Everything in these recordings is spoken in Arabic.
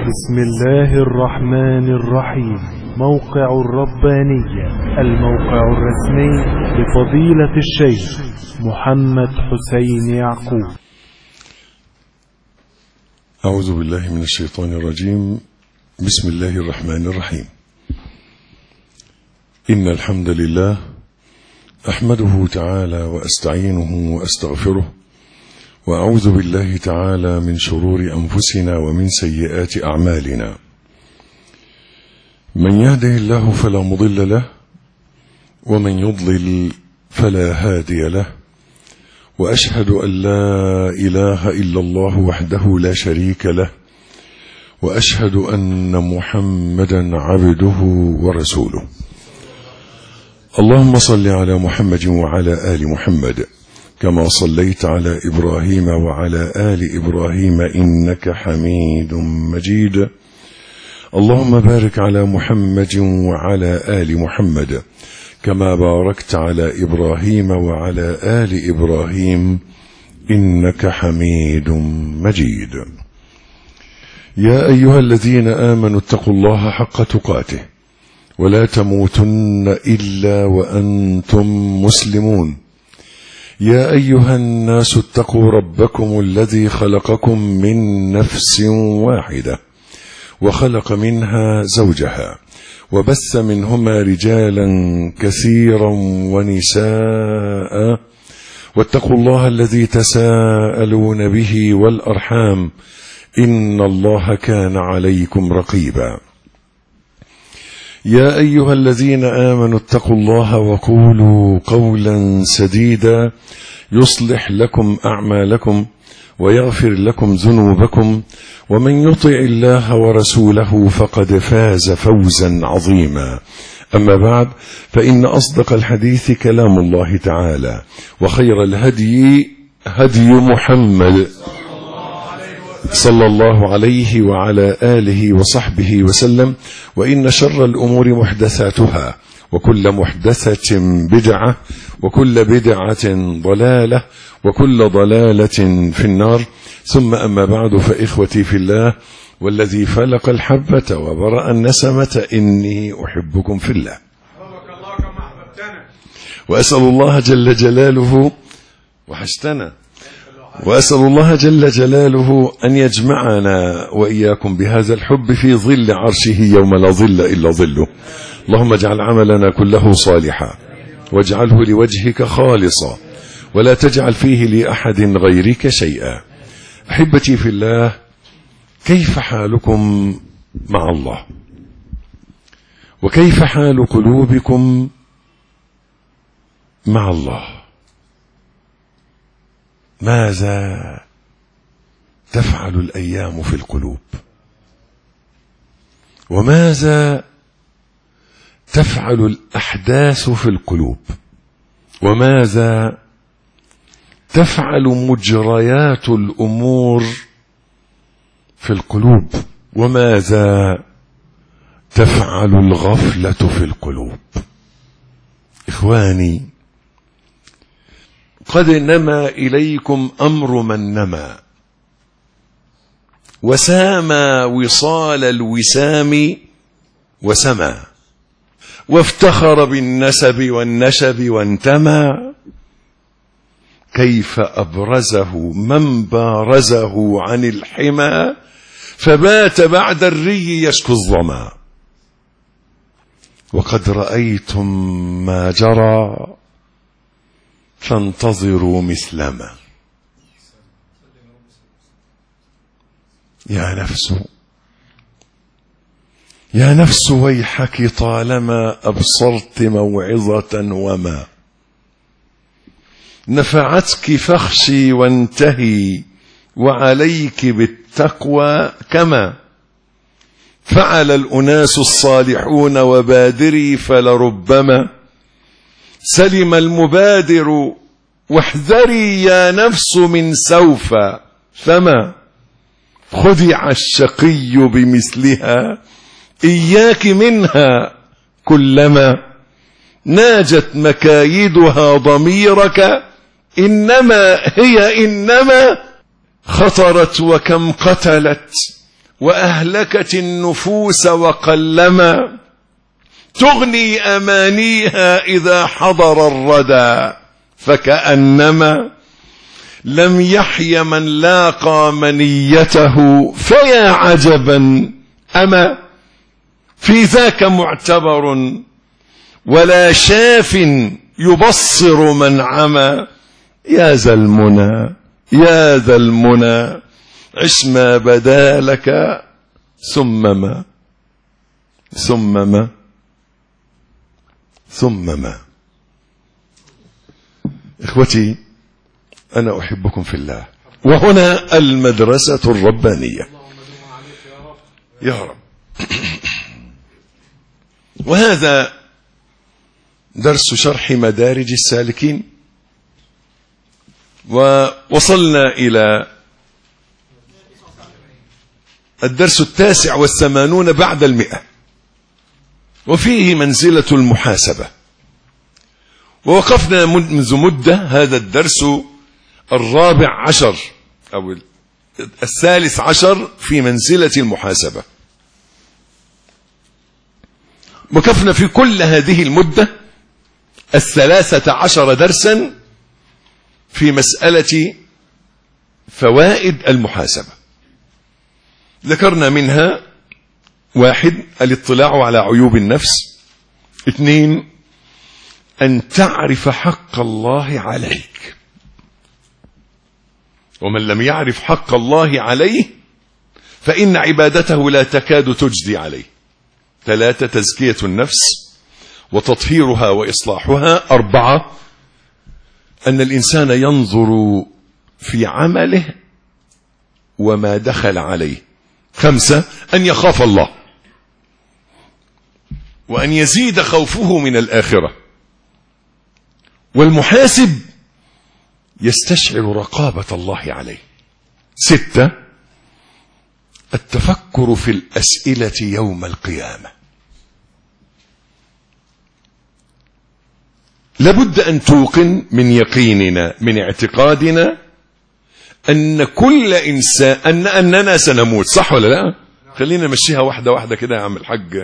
بسم الله الرحمن الرحيم. موقع الربانية، الموقع الرسمي لفضيلة الشيخ محمد حسين يعقوب. أعوذ بالله من الشيطان الرجيم. بسم الله الرحمن الرحيم. إن الحمد لله أحمده تعالى وأستعينه وأستغفره، وأعوذ بالله تعالى من شرور أنفسنا ومن سيئات أعمالنا. من يهده الله فلا مضل له، ومن يضلل فلا هادي له، وأشهد أن لا إله إلا الله وحده لا شريك له، وأشهد أن محمدا عبده ورسوله. اللهم صل على محمد وعلى آل محمد كما صليت على إبراهيم وعلى آل إبراهيم إنك حميد مجيد. اللهم بارك على محمد وعلى آل محمد كما باركت على إبراهيم وعلى آل إبراهيم إنك حميد مجيد. يا أيها الذين آمنوا اتقوا الله حق تقاته ولا تموتن إلا وأنتم مسلمون. يا أيها الناس اتقوا ربكم الذي خلقكم من نفس واحدة وخلق منها زوجها وبث منهما رجالا كثيرا ونساء، واتقوا الله الذي تساءلون به والأرحام إن الله كان عليكم رقيبا. يا أيها الذين آمنوا اتقوا الله وقولوا قولا سديدا يصلح لكم أعمالكم ويغفر لكم ذنوبكم، ومن يطع الله ورسوله فقد فاز فوزا عظيما. أما بعد، فإن أصدق الحديث كلام الله تعالى، وخير الهدي هدي محمد صلى الله عليه وعلى آله وصحبه وسلم، وإن شر الأمور محدثاتها، وكل محدثة بدعة، وكل بدعة ضلالة، وكل ضلالة في النار. ثم أما بعد، فإخوتي في الله والذي فلق الحبة وبرأ النسمة إني أحبكم في الله، وأسأل الله جل جلاله وحشتنا، وأسأل الله جل جلاله أن يجمعنا وإياكم بهذا الحب في ظل عرشه يوم لا ظل إلا ظله. اللهم اجعل عملنا كله صالحا، واجعله لوجهك خالصا، ولا تجعل فيه لأحد غيرك شيئا. أحبتي في الله، كيف حالكم مع الله؟ وكيف حال قلوبكم مع الله؟ ماذا تفعل الأيام في القلوب؟ وماذا تفعل الأحداث في القلوب؟ وماذا تفعل مجريات الأمور في القلوب؟ وماذا تفعل الغفلة في القلوب؟ إخواني، قد نما إليكم أمر من نما، وسامى وصال الوسام وسما، وافتخر بالنسب والنشب وانتمى. كيف أبرزه من بارزه عن الحمى، فبات بعد الري يشكو الظما. وقد رأيتم ما جرى فانتظروا مثلما. يا نفس ويحك، طالما أبصرت موعظة وما نفعتك فاخشي وانتهي، وعليك بالتقوى كما فعل الأناس الصالحون. وبادري فلربما سلم المبادر، واحذري يا نفس من سوف، فما خدع الشقي بمثلها. إياك منها كلما ناجت مكايدها ضميرك، إنما هي إنما خطرت وكم قتلت وأهلكت النفوس وقلما تغني أمانيها إذا حضر الردى فكأنما لم يحي من لاقى منيته فيا عجبا أما في ذاك معتبر ولا شاف يبصر من عمى يا ذا المنى يا ذا المنى عش ما بدا لك ثم ما ثم ما ثم ما. إخوتي أنا أحبكم في الله، وهنا المدرسة الربانية يا رب. وهذا درس شرح مدارج السالكين، ووصلنا إلى الدرس 89 بعد 100، وفيه منزلة المحاسبة. ووقفنا منذ مدة هذا الدرس 14 أو 13 في منزلة المحاسبة. وقفنا في كل هذه المدة 13 درسا في مسألة فوائد المحاسبة. ذكرنا منها 1 الاطلاع على عيوب النفس، 2 أن تعرف حق الله عليك، ومن لم يعرف حق الله عليه فإن عبادته لا تكاد تجدي عليه. 3 تزكية النفس وتطهيرها وإصلاحها. 4 أن الإنسان ينظر في عمله وما دخل عليه. 5 أن يخاف الله وأن يزيد خوفه من الآخرة. والمحاسب يستشعر رقابة الله عليه. 6 التفكر في الأسئلة يوم القيامة. لابد أن توقن من يقيننا من اعتقادنا أن كل إنسان أننا سنموت، صح ولا لا؟ خلينا نمشيها واحدة واحدة كده يا عم الحاج.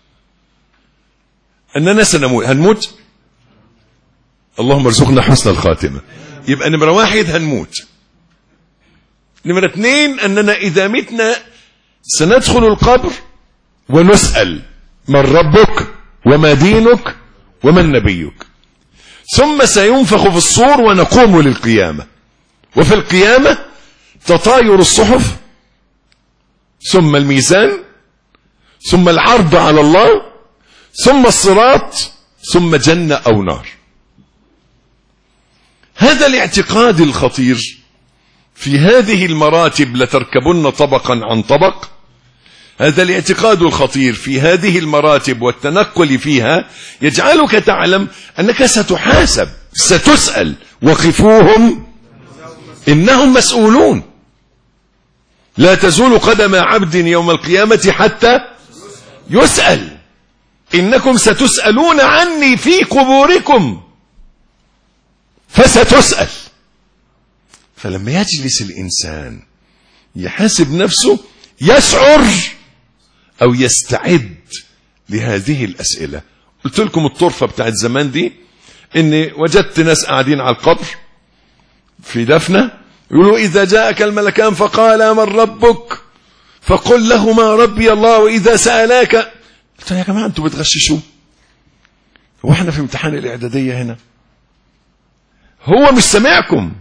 أننا سنموت، هنموت، اللهم ارزقنا حسن الخاتمة. يبقى نمرة 1 هنموت. نمرة 2 أننا إذا متنا سندخل القبر ونسأل من ربك وما دينك ومن نبيك، ثم سينفخ في الصور ونقوم للقيامة. وفي القيامة تطاير الصحف، ثم الميزان، ثم العرض على الله، ثم الصراط، ثم جنة أو نار. هذا الاعتقاد الخطير في هذه المراتب لتركبن طبقا عن طبق. هذا الاعتقاد الخطير في هذه المراتب والتنقل فيها يجعلك تعلم أنك ستحاسب، ستسأل. وقفوهم إنهم مسؤولون. لا تزول قدم عبد يوم القيامة حتى يسأل. إنكم ستسألون عني في قبوركم فستسأل. فلما يجلس الإنسان يحاسب نفسه يشعر أو يستعد لهذه الأسئلة. قلت لكم الطرفة بتاعت زمان دي، إني وجدت ناس قاعدين على القبر في دفنة يقولوا إذا جاءك الملكان فقال من ربك فقل لهما ربي الله وإذا سألاك. قلت يا جماعة أنتوا بتغششوا، وإحنا في امتحان الإعدادية هنا، هو مش سمعكم.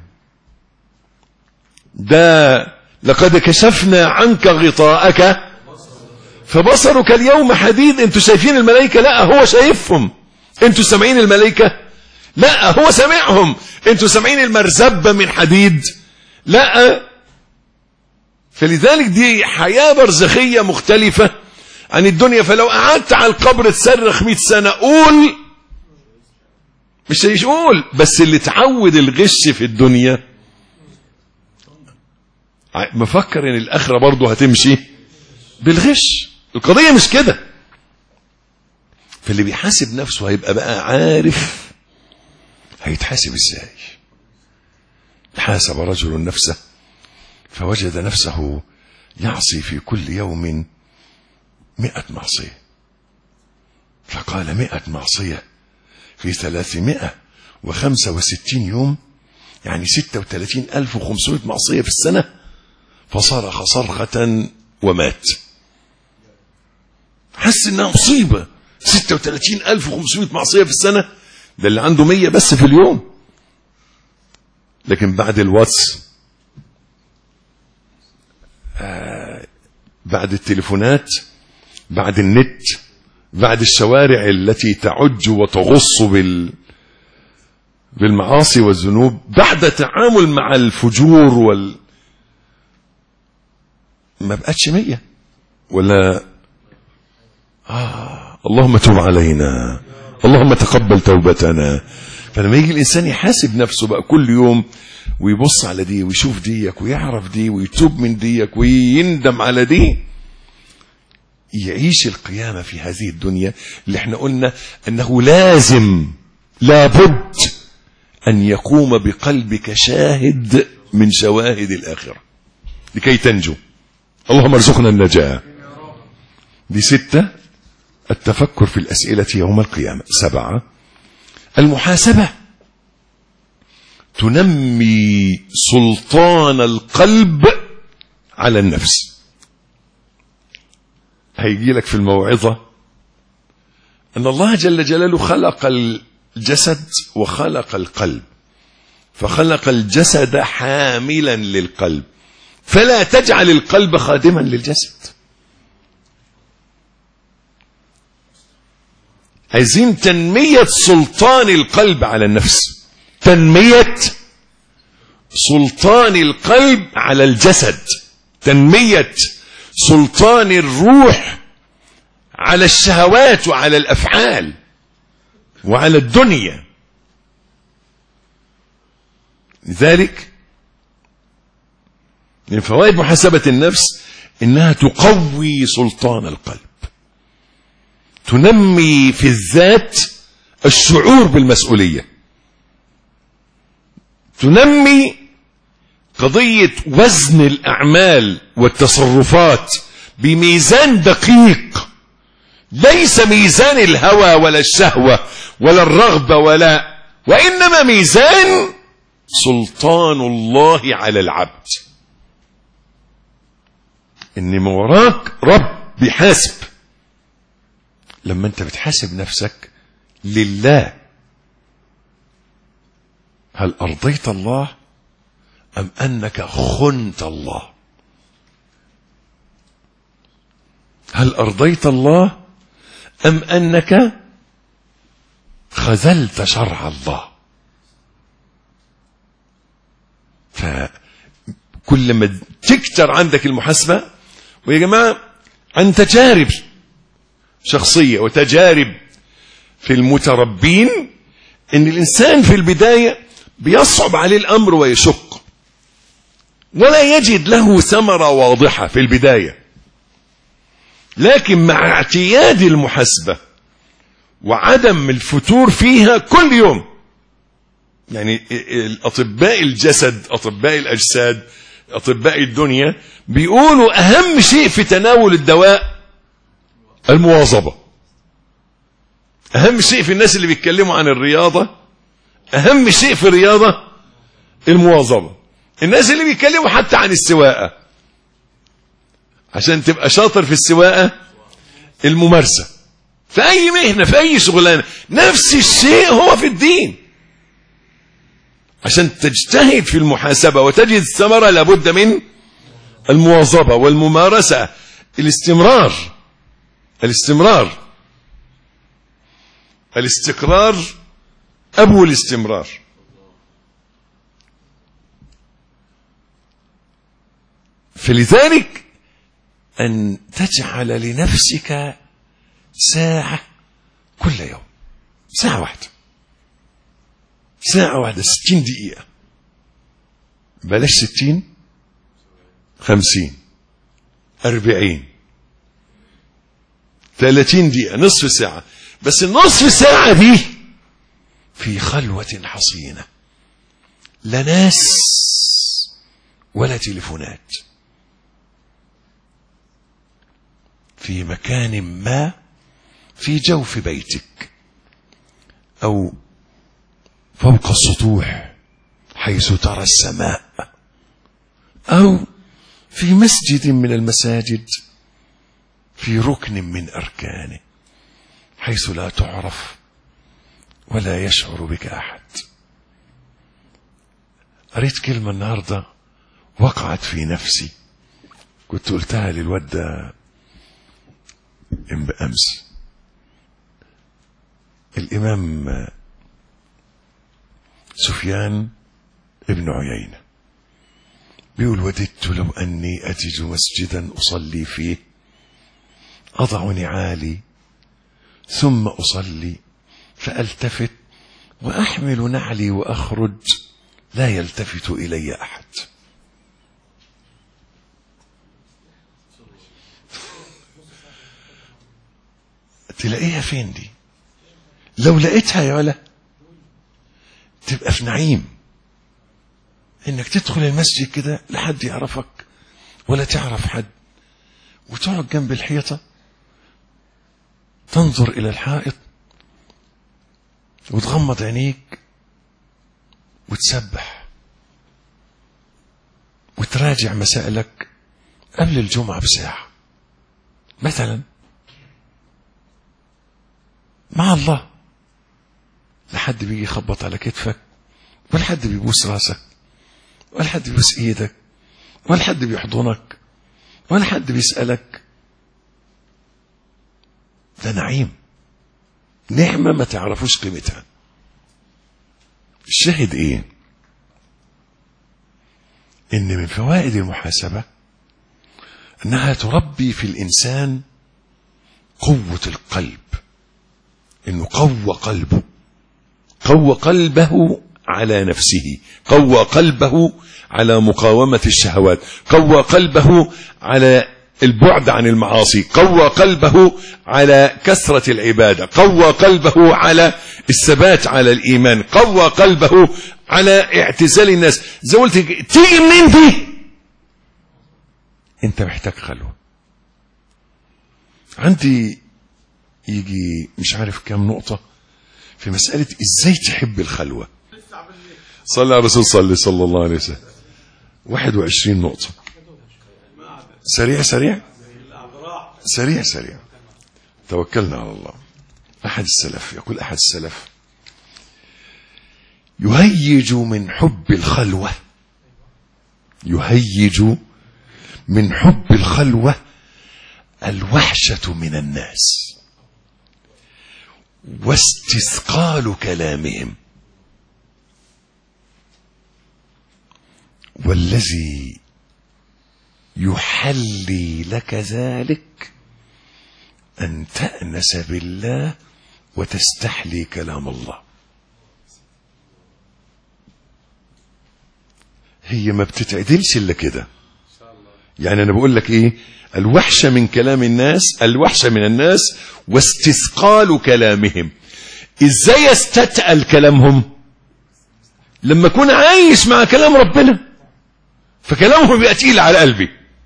ده لقد كشفنا عنك غطاءك فبصرك اليوم حديد. انتوا شايفين الملائكة؟ لا هو شايفهم. انتوا سامعين الملائكة؟ لا هو سامعهم. انتوا سامعين المرزبة من حديد؟ لا. فلذلك دي حياة برزخية مختلفة عن الدنيا. فلو قعدت على القبر تصرخ 100 سنة قول مش هيقول. بس اللي تعود الغش في الدنيا مفكر ان الاخرة برضه هتمشي بالغش. القضية مش كده. فاللي بيحاسب نفسه هيبقى بقى عارف هيتحاسب ازاي. حاسب رجل نفسه فوجد نفسه يعصي في كل يوم 100 معصية. فقال 100 معصية في 365 يوم، يعني 36,500 معصية في السنة. فصرخ صرخة ومات. حس انها مصيبة، 36,500 معصية في السنة، ده اللي عنده 100 بس في اليوم. لكن بعد الواتس، بعد التليفونات، بعد النت، بعد الشوارع التي تعج وتغص بالمعاصي والذنوب، بعد تعامل مع الفجور ما بقتش 100 ولا اللهم تب علينا، اللهم تقبل توبتنا. فلما يجي الإنسان يحاسب نفسه بقى كل يوم ويبص على دي ويشوف ديك ويعرف دي ويتوب من ديك ويندم على دي، يعيش القيامة في هذه الدنيا اللي احنا قلنا أنه لابد أن يقوم بقلبك شاهد من شواهد الآخرة لكي تنجو. اللهم ارزقنا النجاة. دي 6 التفكر في الأسئلة يوم القيامة. 7 المحاسبة تنمي سلطان القلب على النفس. هيجي لك في الموعظة أن الله جل جلاله خلق الجسد وخلق القلب، فخلق الجسد حاملا للقلب، فلا تجعل القلب خادما للجسد. عايزين تنمية سلطان القلب على النفس، تنمية سلطان القلب على الجسد، تنمية سلطان الروح على الشهوات وعلى الأفعال وعلى الدنيا. لذلك من فوائد محاسبة النفس إنها تقوي سلطان القلب، تنمي في الذات الشعور بالمسؤولية، تنمي قضية وزن الأعمال والتصرفات بميزان دقيق، ليس ميزان الهوى ولا الشهوة ولا الرغبة وإنما ميزان سلطان الله على العبد. إن من وراك رب بيحاسب. لما أنت بتحاسب نفسك لله، هل أرضيت الله أم أنك خنت الله؟ هل أرضيت الله أم أنك خذلت شرع الله؟ فكل ما تكتر عندك المحاسبة، ويا جماعة عن تجارب شخصية وتجارب في المتربين، إن الإنسان في البداية بيصعب عليه الأمر ويشق ولا يجد له ثمرة واضحة في البداية، لكن مع اعتياد المحاسبة وعدم الفتور فيها كل يوم، يعني أطباء الجسد، أطباء الأجساد، أطباء الدنيا بيقولوا أهم شيء في تناول الدواء المواظبة. أهم شيء في الناس اللي بيتكلموا عن الرياضة، أهم شيء في الرياضة المواظبة. الناس اللي بيتكلموا حتى عن السواقة، عشان تبقى شاطر في السواقة، الممارسة في أي مهنة، في أي شغلانة. نفس الشيء هو في الدين. عشان تجتهد في المحاسبة وتجد الثمرة لابد من المواظبة والممارسة، الاستمرار، الاستقرار أبو الاستمرار. فلذلك أن تجعل لنفسك ساعة كل يوم، ساعة واحدة، 60 دقيقة، بلاش 60، 50، 40، 30 دقيقة، نصف ساعة. بس النصف ساعة دي في خلوة حصينة، لا ناس ولا تليفونات، في مكان ما في جوف بيتك أو فوق السطوح حيث ترى السماء، أو في مسجد من المساجد في ركن من أركانه حيث لا تعرف ولا يشعر بك أحد. قريت كلمة النهاردة وقعت في نفسي، كنت قلتها للواد ده أمس. الإمام سفيان ابن عيينة بيقول: وددت لو أني أجد مسجدا أصلي فيه أضع نعالي ثم أصلي فألتفت وأحمل نعلي وأخرج لا يلتفت إلي أحد. تلاقيها فين دي؟ لو لقيتها يا ولا تبقى في نعيم، انك تدخل المسجد كده لا حد يعرفك ولا تعرف حد، وتقعد جنب الحيطة تنظر إلى الحائط وتغمض عينيك وتسبح وتراجع مسائلك قبل الجمعة بساعة مثلا مع الله. لا حد بيجي يخبط على كتفك، ولا حد بيبوس راسك، ولا حد بيبوس ايدك، ولا حد بيحضنك، ولا حد بيسألك. ده نعيم، نعمة ما تعرفوش قيمتها. الشاهد ايه؟ ان من فوائد المحاسبة انها تربي في الانسان قوة القلب، انه قوى قلبه على نفسه، قوى قلبه على مقاومة الشهوات، قوى قلبه على البعد عن المعاصي، قوى قلبه على كثرة العبادة، قوى قلبه على الثبات على الإيمان، قوى قلبه على اعتزال الناس. زي قلت تيجي منين دي؟ انت محتاج خلوة. عندي يجي مش عارف كم نقطة في مسألة ازاي تحب الخلوة. صلى على الرسول صلى الله عليه وسلم. 21 نقطة. سريع. توكلنا على الله. أحد السلف يقول: أحد السلف يهيج من حب الخلوة الوحشة من الناس واستثقال كلامهم، والذي يحلي لك ذلك أن تأنس بالله وتستحلي كلام الله. هي ما بتتعدلش إلا كده. يعني أنا بقول لك إيه؟ الوحشة من كلام الناس، الوحشة من الناس واستثقال كلامهم. إزاي استثقل كلامهم؟ لما أكون عايش مع كلام ربنا فكلامهم بيبقى تقيل على قلبي.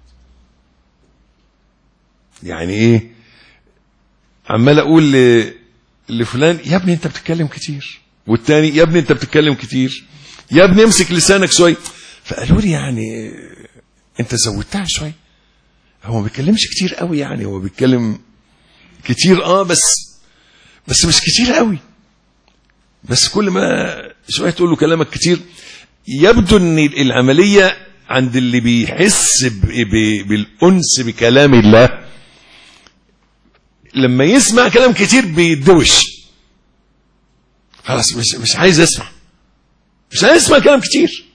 يعني إيه؟ عمال أقول لفلان: يا ابني أنت بتتكلم كتير، والتاني: يا ابني أنت بتتكلم كتير، يا ابني امسك لسانك شوي. فقالوا لي: يعني أنت زودتها شوي. هو ما بيتكلمش كتير قوي، يعني هو بيتكلم كتير بس مش كتير قوي. بس كل ما شوية تقول له كلامك كتير، يبدو ان العملية عند اللي بيحس بالأنس بكلام الله لما يسمع كلام كتير بيدوش، خلاص مش عايز اسمع كلام كتير.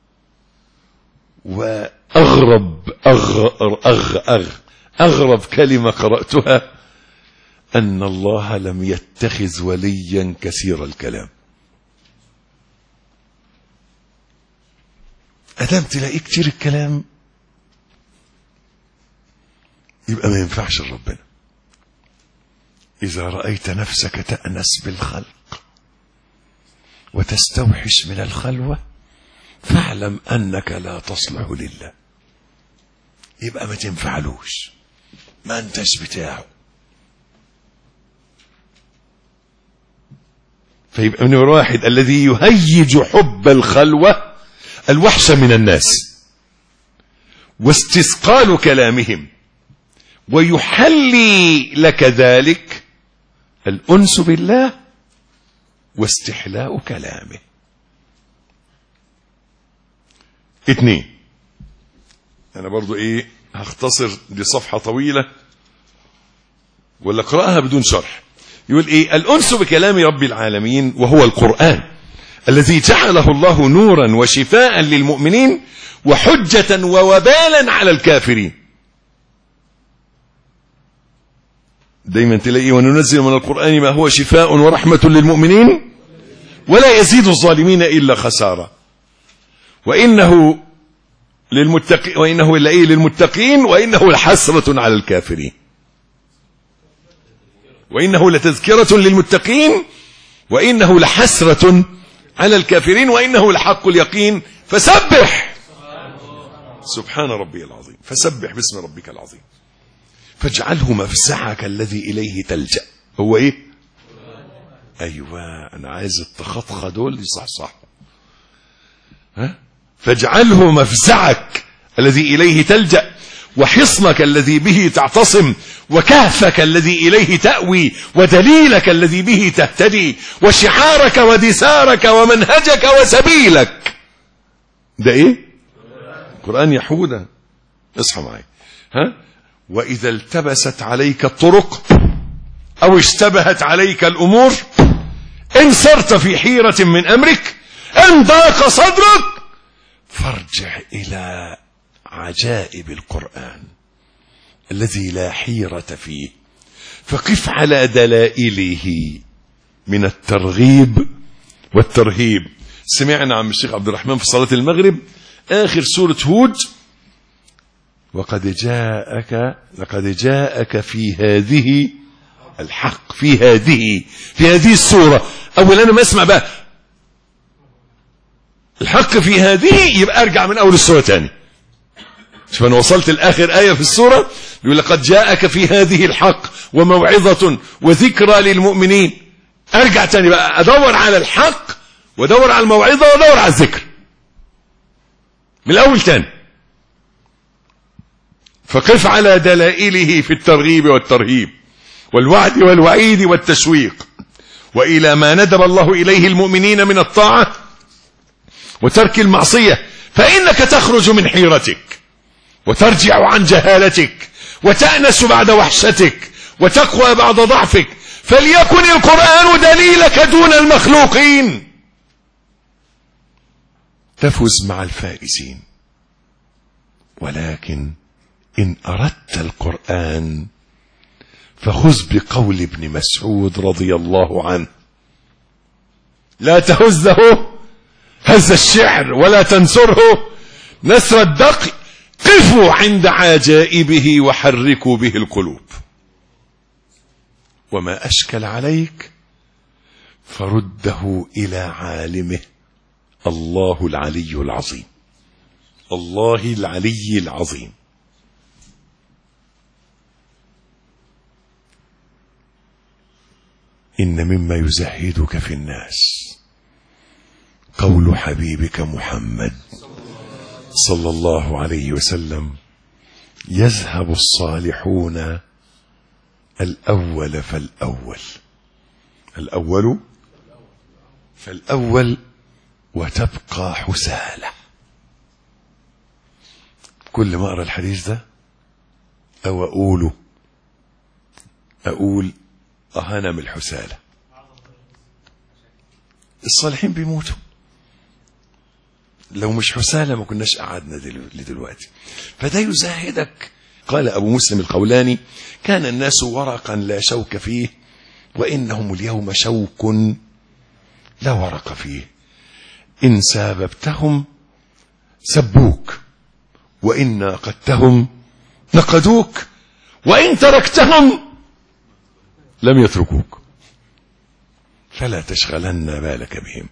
أغرب كلمة قرأتها أن الله لم يتخذ وليا كثير الكلام. أدام تلاقي كتير الكلام يبقى ما ينفعش ربنا. إذا رأيت نفسك تأنس بالخلق وتستوحش من الخلوة فاعلم أنك لا تصلح لله، يبقى ما تنفعلوش. ما انتش بتاعه. فيبقى من واحد الذي يهيج حب الخلوة الوحش من الناس واستثقال كلامهم، ويحلي لك ذلك الأنس بالله واستحلاء كلامه. 2. أنا برضو هختصر، دي صفحة طويلة ولا اقرأها بدون شرح. يقول الأنس بكلام رب العالمين وهو القرآن الذي جعله الله نورا وشفاء للمؤمنين وحجة ووبالا على الكافرين. دايما تلاقيه وننزل من القرآن ما هو شفاء ورحمة للمؤمنين ولا يزيد الظالمين إلا خسارة، وإنه للمتقين وإنه لحسرة على الكافرين، وإنه لتذكرة للمتقين وإنه لحسرة على الكافرين وإنه لحق اليقين. فسبح سبحان ربي العظيم، فسبح باسم ربك العظيم، فاجعله مفزعك الذي إليه تلجأ. هو أيوة، أنا عايز التخطخة دول يصحصحوا. فاجعله مفزعك الذي إليه تلجأ، وحصنك الذي به تعتصم، وكهفك الذي إليه تأوي، ودليلك الذي به تهتدي، وشعارك ودسارك ومنهجك وسبيلك. ده القرآن يا حودة، اصحى معي. وإذا التبست عليك الطرق أو اشتبهت عليك الأمور، إن صرت في حيرة من أمرك، إن ضاق صدرك، فارجع إلى عجائب القرآن الذي لا حيرة فيه، فقف على دلائله من الترغيب والترهيب. سمعنا عن الشيخ عبد الرحمن في صلاة المغرب آخر سورة هود: لقد جاءك في هذه الحق، في هذه السورة. أولا أنا ما أسمع بقى الحق في هذه، يبقى أرجع من أول السورة تاني. شوف أنا وصلت الآخر آية في السورة يقول لقد جاءك في هذه الحق وموعظة وذكرى للمؤمنين. أرجع تاني بقى أدور على الحق وأدور على الموعظة وأدور على الذكر من الأول تاني. فقف على دلائله في الترغيب والترهيب والوعد والوعيد والتشويق، وإلى ما ندب الله إليه المؤمنين من الطاعة وترك المعصية، فإنك تخرج من حيرتك وترجع عن جهالتك وتأنس بعد وحشتك وتقوى بعد ضعفك، فليكن القرآن دليلك دون المخلوقين، تفز مع الفائزين. ولكن إن أردت القرآن فخذ بقول ابن مسعود رضي الله عنه: لا تهزه هز الشعر ولا تنسره نسر الدق، قفوا عند عجائبه وحركوا به القلوب، وما أشكل عليك فرده إلى عالمه الله العلي العظيم، الله العلي العظيم. إن مما يزهدك في الناس قول حبيبك محمد صلى الله عليه وسلم: يذهب الصالحون الأول فالأول وتبقى حسالة. كل ما أقرأ الحديث ده أو أقول أهانم الحسالة، الصالحين بيموتوا، لو مش حسالة ما كناش قعدنا لدلوقتي. فده يزاهدك. قال أبو مسلم القولاني: كان الناس ورقا لا شوك فيه، وإنهم اليوم شوك لا ورق فيه، إن ساببتهم سبوك، وإن ناقدتهم نقدوك، وإن تركتهم لم يتركوك، فلا تشغلن بالك بهم.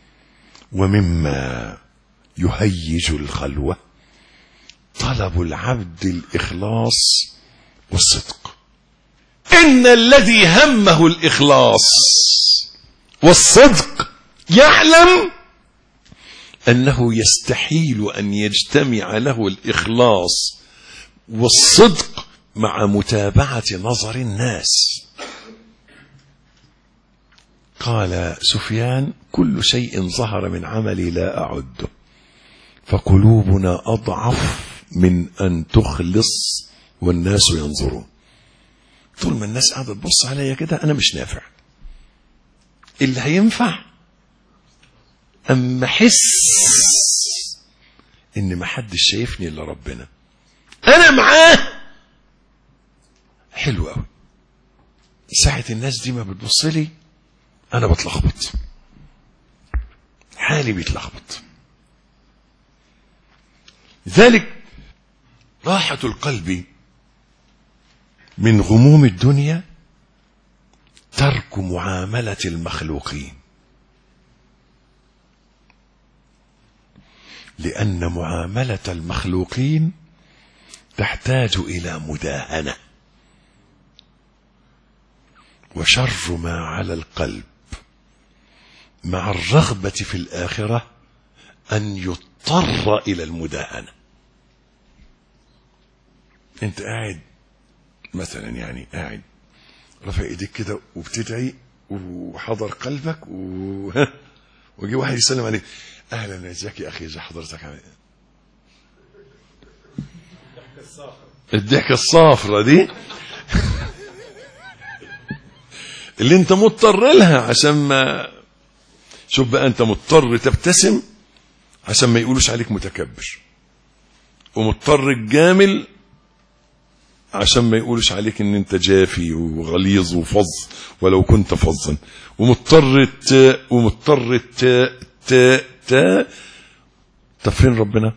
ومما يهيج الخلوة طلب العبد الإخلاص والصدق. إن الذي همه الإخلاص والصدق يعلم أنه يستحيل أن يجتمع له الإخلاص والصدق مع متابعة نظر الناس. قال سفيان: كل شيء ظهر من عملي لا أعده، فقلوبنا أضعف من أن تخلص والناس ينظرون. طول ما الناس قاعدة تبص عليا كده أنا مش نافع. اللي هينفع أما أحس إن ما حدش شايفني إلا ربنا، أنا معاه، حلو قوي. ساعة الناس دي ما بتبص لي أنا بتلخبط، حالي بيتلخبط. ذلك راحة القلب من غموم الدنيا ترك معاملة المخلوقين، لأن معاملة المخلوقين تحتاج إلى مداهنة، وشر ما على القلب مع الرغبة في الآخرة أن يضطر إلى المداهنة. أنت قاعد مثلا، يعني قاعد رفع ايديك كده وبتدعي وحضر قلبك وجي واحد يسلم عليك: اهلا ازيك يا اخي، ازي حضرتك، عامل ايه؟ الضحكه الصافره دي اللي انت مضطر لها عشان ما، شوف بقى، انت مضطر تبتسم عشان ما يقولوش عليك متكبر، ومضطر تجامل عشان ما يقولش عليك ان انت جافي وغليظ وفظ ولو كنت فظا، ومضطر طب فين ربنا؟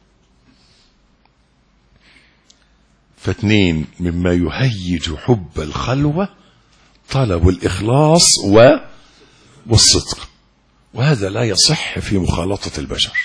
فاثنين مما يهيج حب الخلوة طلب الإخلاص والصدق، وهذا لا يصح في مخالطة البشر،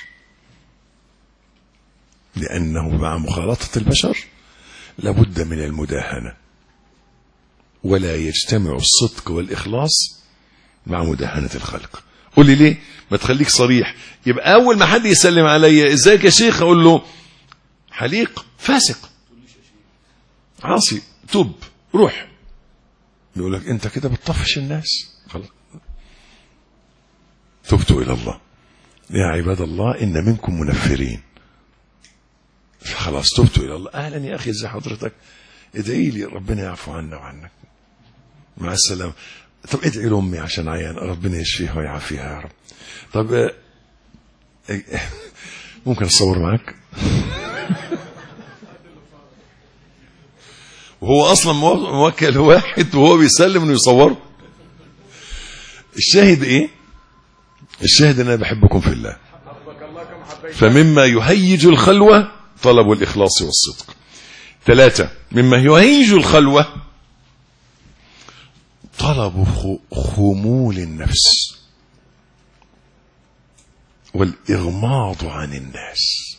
لأنه مع مخالطة البشر لابد من المداهنة، ولا يجتمع الصدق والإخلاص مع مداهنة الخلق. قول لي ليه؟ ما تخليك صريح. يبقى أول ما حد يسلم علي: ازيك يا شيخ، أقول له: حليق، فاسق، عاصي، توب، روح. يقول لك: أنت كده بتطفش الناس. خلاص، تبت إلى الله. يا عباد الله إن منكم منفرين. خلاص تبت إلى الله. أهلا يا أخي، ازي حضرتك، ادعي لي ربنا يعفو عنا وعنك، مع السلامة. طب ادعي لأمي عشان عيان، ربنا يشفيها ويعافيها يا رب. طب ممكن أصور معك؟ وهو أصلا موكل واحد وهو بيسلم إنه يصوره. الشاهد إيه؟ الشاهد إن أنا بحبكم في الله. فمما يهيج الخلوة طلب الإخلاص والصدق. 3 مما يهيج الخلوة طلب خمول النفس والإغماض عن الناس.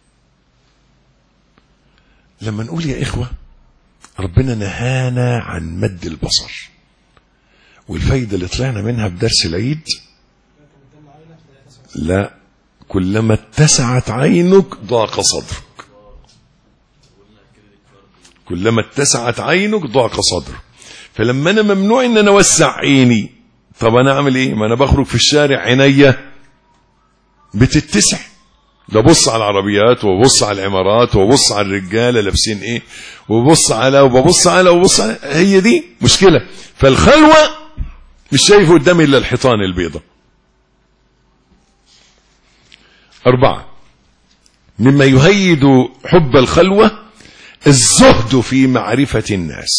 لما نقول يا إخوة ربنا نهانا عن مد البصر، والفايدة اللي طلعنا منها بدرس العيد: لا، كلما اتسعت عينك ضاق صدرك. كلما اتسعت عينك ضاق صدرك. فلما انا ممنوع ان انا اوسع عيني، طب انا اعمل ايه؟ ما انا بخرج في الشارع عينيا بتتسع، ده بص على العربيات وبص على العمارات وبص على الرجاله لابسين ايه وببص على هي دي مشكله. فالخلوه مش شايف قدامي الا الحيطان البيضاء. 4 مما يهيج حب الخلوة الزهد في معرفة الناس،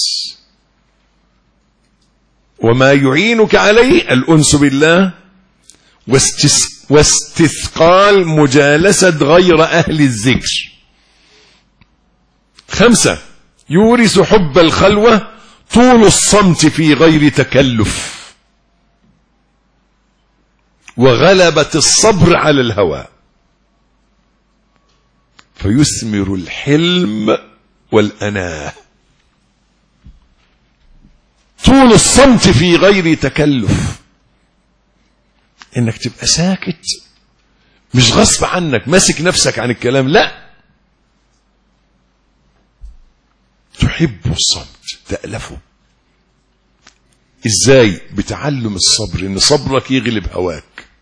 وما يعينك عليه الأنس بالله واستثقال مجالسة غير أهل الذكر. 5 يورث حب الخلوة طول الصمت في غير تكلف وغلبة الصبر على الهوى، فيثمر الحلم والأناه. طول الصمت في غير تكلف، انك تبقى ساكت مش غصب عنك ماسك نفسك عن الكلام، لا، تحب الصمت تألفه. ازاي؟ بتعلم الصبر، ان صبرك يغلب هواك.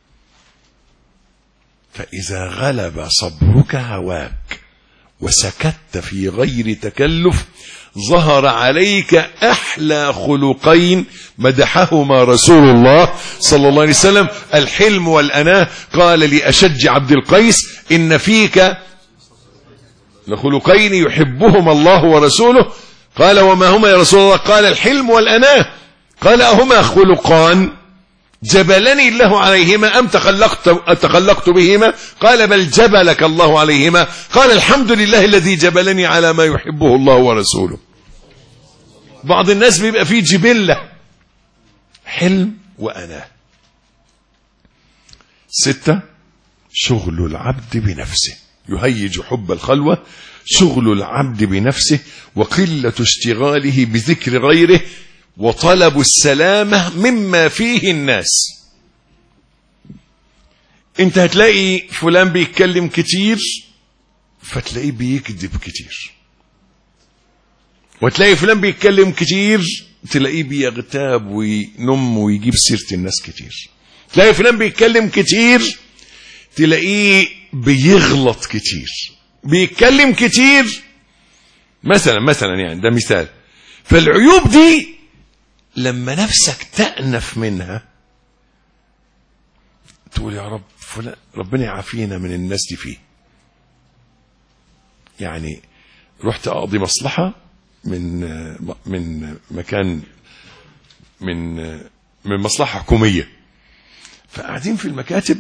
فإذا غلب صبرك هواك وسكت في غير تكلف ظهر عليك أحلى خلقين مدحهما رسول الله صلى الله عليه وسلم: الحلم والأناة. قال لأشج عبد القيس: إن فيك لخلقين يحبهما الله ورسوله. قال: وما هما يا رسول الله؟ قال: الحلم والأناة. قال: أهما خلقان جبلني الله عليهما أم تخلقت بهما؟ قال: بل جبلك الله عليهما. قال: الحمد لله الذي جبلني على ما يحبه الله ورسوله. بعض الناس بيبقى فيه جبلة، حلم وأناة. 6 شغل العبد بنفسه، يهيج حب الخلوة شغل العبد بنفسه وقلة اشتغاله بذكر غيره وطلب السلامة مما فيه الناس. انت هتلاقي فلان بيتكلم كتير فتلاقيه بيكذب كتير، وتلاقي فلان بيتكلم كتير تلاقيه بيغتاب وينم ويجيب سيرة الناس كتير. تلاقي فلان بيتكلم كتير تلاقيه بيغلط كتير، بيتكلم كتير مثلا يعني ده مثال. فالعيوب دي لما نفسك تأنف منها تقول يا رب فلان ربنا يعافينا من الناس دي فيه. يعني رحت أقضي مصلحة من مكان من مصلحة حكومية، فقاعدين في المكاتب،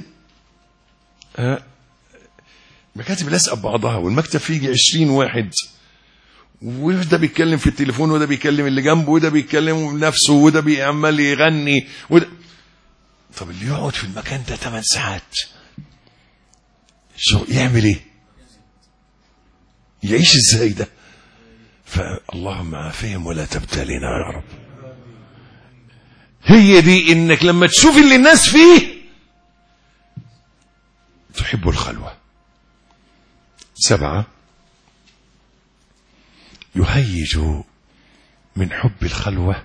مكاتب لازقة ببعضها، والمكتب فيه 20 واحد، وده بيتكلم في التليفون وده بيكلم اللي جنبه وده بيتكلم نفسه وده بيعمل يغني وده. طب اللي يقعد في المكان ده 8 ساعات شو يعمل ايه؟ يعيش ازاي ده؟ فاللهم عافيهم ولا تبتلينا يا رب. هي دي انك لما تشوف اللي الناس فيه تحب الخلوة. 7 يهيج من حب الخلوة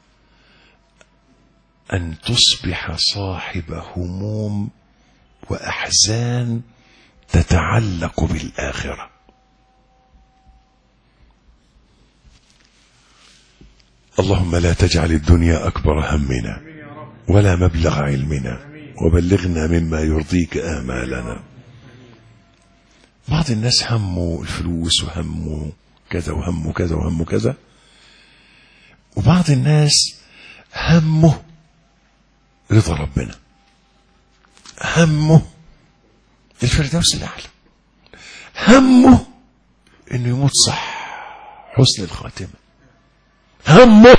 أن تصبح صاحب هموم وأحزان تتعلق بالآخرة. اللهم لا تجعل الدنيا أكبر همنا ولا مبلغ علمنا وبلغنا مما يرضيك آمالنا. بعض الناس همه الفلوس وهمه كذا وهمه كذا وهمه كذا، وبعض الناس همه رضا ربنا، همه الفردوس الأعلى، همه انه يموت صح حسن الخاتمة، همه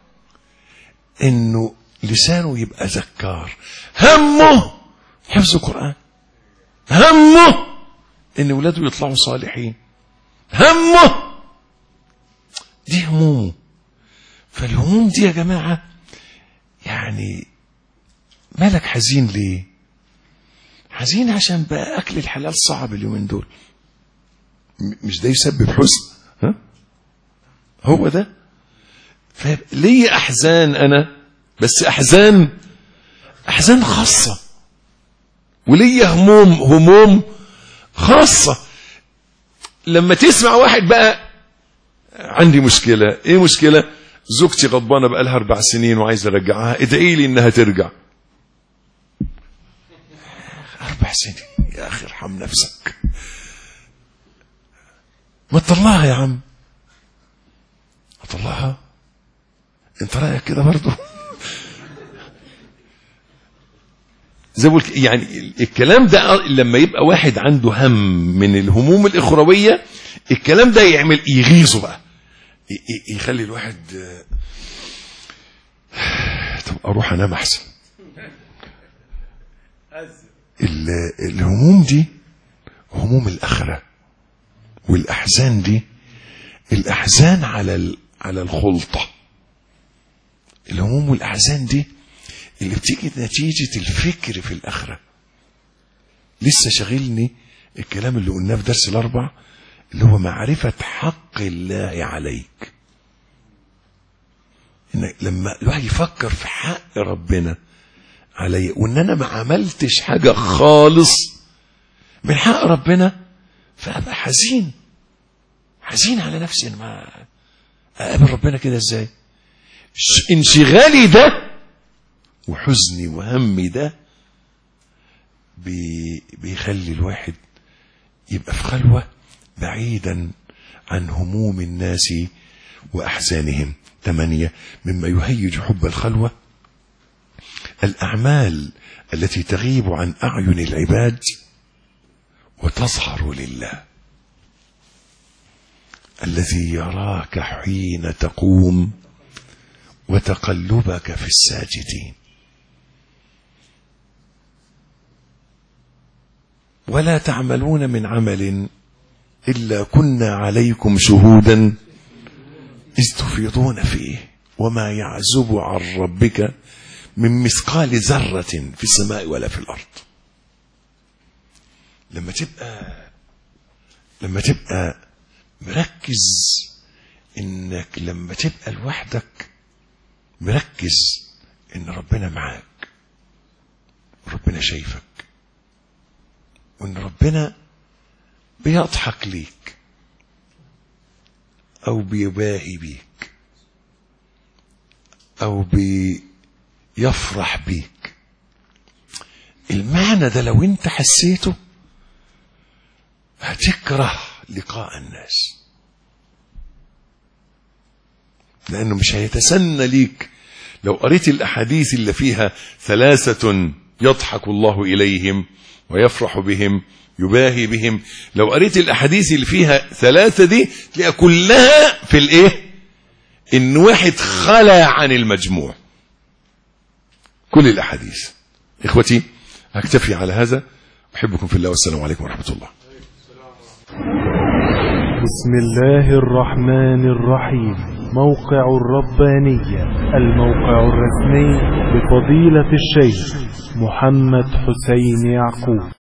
انه لسانه يبقى ذكار، همه حفظ القرآن، همه ان ولاده يطلعوا صالحين، همه دي همومه. فالهموم دي يا جماعة يعني مالك حزين ليه؟ حزين عشان بقى أكل الحلال صعب اليومين دول. مش ده يسبب حزن؟ ها؟ هو ده. فليه أحزان أنا؟ بس أحزان خاصة، وليه هموم خاصة. لما تسمع واحد بقى عندي مشكلة، ايه مشكلة؟ زوجتي غضبانة بقى لها 4 سنين وعايز ارجعها، ادعي لي انها ترجع. 4 سنين يا اخي ارحم نفسك، ما تطلعها يا عم، اطلعها انت رايك كده برضه؟ زي بقول يعني الكلام ده لما يبقى واحد عنده هم من الهموم الإخروية، الكلام ده يعمل يغيظه بقى، يخلي الواحد طب اروح انام احسن. الهموم دي هموم الآخرة، والأحزان دي الأحزان على الخلطة، الهموم والأحزان دي اللي بتيجي نتيجة الفكر في الآخرة. لسه شغلني الكلام اللي قلناه في درس الأربع، اللي هو معرفة حق الله عليك. إن لما الواحد يفكر في حق ربنا علي، وإن أنا ما عملتش حاجة خالص من حق ربنا، فأبقى حزين على نفسي. أنا ما أقابل ربنا كده إزاي؟ انشغالي ده وحزني وهمي ده بيخلي الواحد يبقى في خلوة بعيدا عن هموم الناس وأحزانهم. 8 مما يهيج حب الخلوة الأعمال التي تغيب عن أعين العباد وتظهر لله، الذي يراك حين تقوم وتقلبك في الساجدين. ولا تعملون من عمل إلا كنا عليكم شهودا إذ تفيضون فيه وما يعزب عن ربك من مثقال ذرة في السماء ولا في الأرض. لما تبقى مركز، إنك لما تبقى لوحدك مركز إن ربنا معاك، ربنا شايفك، وإن ربنا بيضحك ليك أو بيباهي بيك أو بيفرح بيك. المعنى ده لو انت حسيته هتكره لقاء الناس، لأنه مش هيتسنى ليك. لو قريت الأحاديث اللي فيها 3 يضحك الله إليهم ويفرح بهم يباهي بهم، لو قريت الأحاديث اللي فيها 3 دي تلاقي كلها في الإيه؟ إن واحد خلى عن المجموع. كل الأحاديث. إخوتي أكتفي على هذا، أحبكم في الله والسلام عليكم ورحمة الله. بسم الله الرحمن الرحيم. موقع الربانية، الموقع الرسمي لفضيلة الشيخ محمد حسين يعقوب.